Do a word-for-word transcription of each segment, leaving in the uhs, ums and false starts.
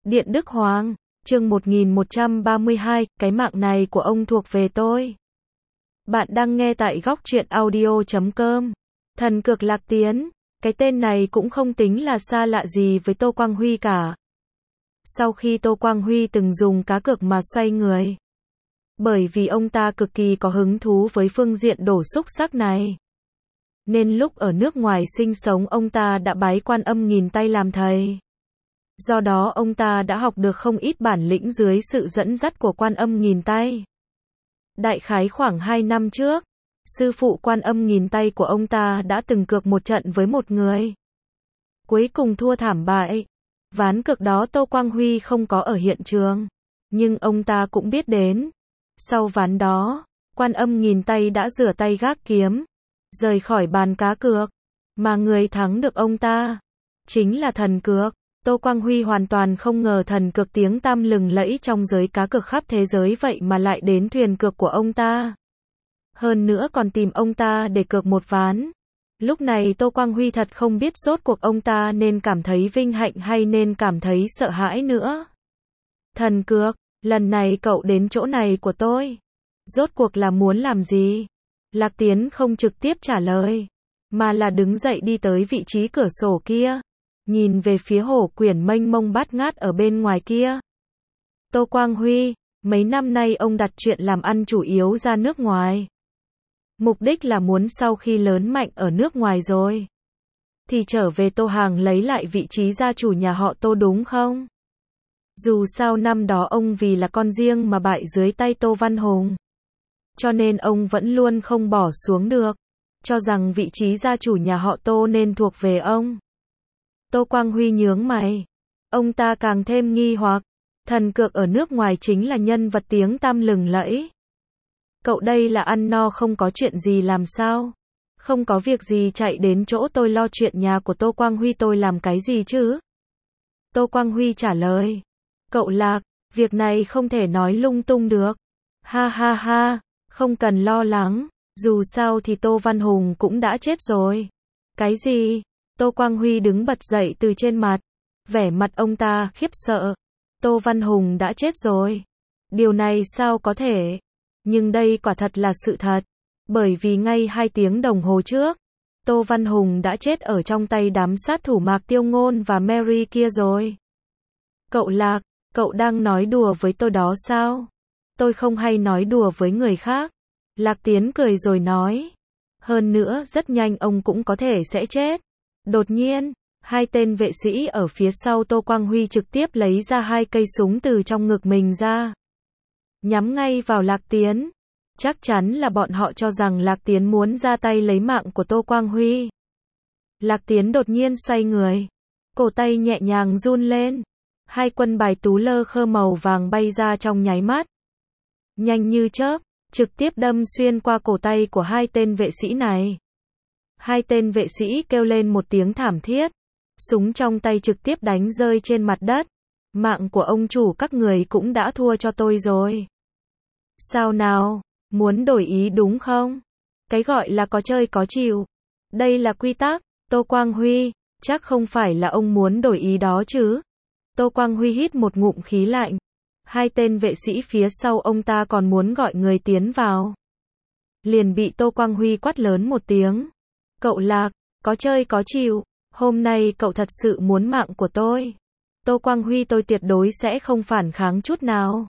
Điện Đức Hoàng, chương một nghìn một trăm ba mươi hai, cái mạng này của ông thuộc về tôi. Bạn đang nghe tại góc truyện audio chấm com. Thần cược Lạc Tiến, cái tên này cũng không tính là xa lạ gì với Tô Quang Huy cả. Sau khi Tô Quang Huy từng dùng cá cược mà xoay người. Bởi vì ông ta cực kỳ có hứng thú với phương diện đổ xúc sắc này. Nên lúc ở nước ngoài sinh sống ông ta đã bái Quan Âm Nghìn Tay làm thầy. Do đó ông ta đã học được không ít bản lĩnh dưới sự dẫn dắt của Quan Âm Nghìn Tay. Đại khái khoảng hai năm trước, sư phụ Quan Âm Nghìn Tay của ông ta đã từng cược một trận với một người. Cuối cùng thua thảm bại. Ván cược đó Tô Quang Huy không có ở hiện trường. Nhưng ông ta cũng biết đến. Sau ván đó, Quan Âm Nghìn Tay đã rửa tay gác kiếm, rời khỏi bàn cá cược. Mà người thắng được ông ta chính là thần cược. Tô Quang Huy hoàn toàn không ngờ thần cược tiếng tăm lừng lẫy trong giới cá cược khắp thế giới vậy mà lại đến thuyền cược của ông ta. Hơn nữa còn tìm ông ta để cược một ván. Lúc này Tô Quang Huy thật không biết rốt cuộc ông ta nên cảm thấy vinh hạnh hay nên cảm thấy sợ hãi nữa. Thần cược, lần này cậu đến chỗ này của tôi. Rốt cuộc là muốn làm gì? Lạc Tiến không trực tiếp trả lời, mà là đứng dậy đi tới vị trí cửa sổ kia. Nhìn về phía hồ quyển mênh mông bát ngát ở bên ngoài kia. Tô Quang Huy, mấy năm nay ông đặt chuyện làm ăn chủ yếu ra nước ngoài. Mục đích là muốn sau khi lớn mạnh ở nước ngoài rồi, thì trở về Tô Hàng lấy lại vị trí gia chủ nhà họ Tô đúng không? Dù sao năm đó ông vì là con riêng mà bại dưới tay Tô Văn Hùng. Cho nên ông vẫn luôn không bỏ xuống được. Cho rằng vị trí gia chủ nhà họ Tô nên thuộc về ông. Tô Quang Huy nhướng mày. Ông ta càng thêm nghi hoặc. Thần cược ở nước ngoài chính là nhân vật tiếng tăm lừng lẫy. Cậu đây là ăn no không có chuyện gì làm sao? Không có việc gì chạy đến chỗ tôi lo chuyện nhà của Tô Quang Huy tôi làm cái gì chứ? Tô Quang Huy trả lời. Cậu Lạc, việc này không thể nói lung tung được. Ha ha ha, không cần lo lắng. Dù sao thì Tô Văn Hùng cũng đã chết rồi. Cái gì? Tô Quang Huy đứng bật dậy từ trên mặt. Vẻ mặt ông ta khiếp sợ. Tô Văn Hùng đã chết rồi. Điều này sao có thể? Nhưng đây quả thật là sự thật. Bởi vì ngay hai tiếng đồng hồ trước, Tô Văn Hùng đã chết ở trong tay đám sát thủ Mạc Tiêu Ngôn và Mary kia rồi. Cậu Lạc, cậu đang nói đùa với tôi đó sao? Tôi không hay nói đùa với người khác. Lạc Tiến cười rồi nói. Hơn nữa rất nhanh ông cũng có thể sẽ chết. Đột nhiên, hai tên vệ sĩ ở phía sau Tô Quang Huy trực tiếp lấy ra hai cây súng từ trong ngực mình ra. Nhắm ngay vào Lạc Tiến. Chắc chắn là bọn họ cho rằng Lạc Tiến muốn ra tay lấy mạng của Tô Quang Huy. Lạc Tiến đột nhiên xoay người. Cổ tay nhẹ nhàng run lên. Hai quân bài tú lơ khơ màu vàng bay ra trong nháy mắt. Nhanh như chớp, trực tiếp đâm xuyên qua cổ tay của hai tên vệ sĩ này. Hai tên vệ sĩ kêu lên một tiếng thảm thiết. Súng trong tay trực tiếp đánh rơi trên mặt đất. Mạng của ông chủ các người cũng đã thua cho tôi rồi. Sao nào? Muốn đổi ý đúng không? Cái gọi là có chơi có chịu. Đây là quy tắc. Tô Quang Huy, chắc không phải là ông muốn đổi ý đó chứ? Tô Quang Huy hít một ngụm khí lạnh. Hai tên vệ sĩ phía sau ông ta còn muốn gọi người tiến vào. Liền bị Tô Quang Huy quát lớn một tiếng. Cậu Lạc, có chơi có chịu. Hôm nay cậu thật sự muốn mạng của tôi. Tô Quang Huy tôi tuyệt đối sẽ không phản kháng chút nào.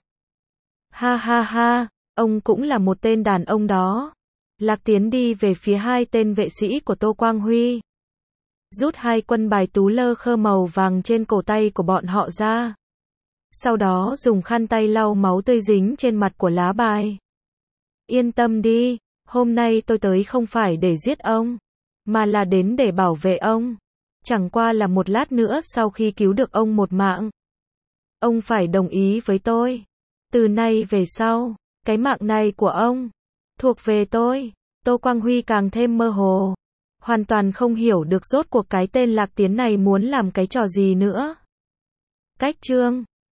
Ha ha ha, ông cũng là một tên đàn ông đó. Lạc Tiến đi về phía hai tên vệ sĩ của Tô Quang Huy. Rút hai quân bài tú lơ khơ màu vàng trên cổ tay của bọn họ ra. Sau đó dùng khăn tay lau máu tươi dính trên mặt của lá bài. Yên tâm đi, hôm nay tôi tới không phải để giết ông, mà là đến để bảo vệ ông. Chẳng qua là một lát nữa sau khi cứu được ông một mạng, ông phải đồng ý với tôi. Từ nay về sau, cái mạng này của ông thuộc về tôi. Tô Quang Huy càng thêm mơ hồ, hoàn toàn không hiểu được rốt cuộc cái tên Lạc Tiến này muốn làm cái trò gì nữa. Cách chương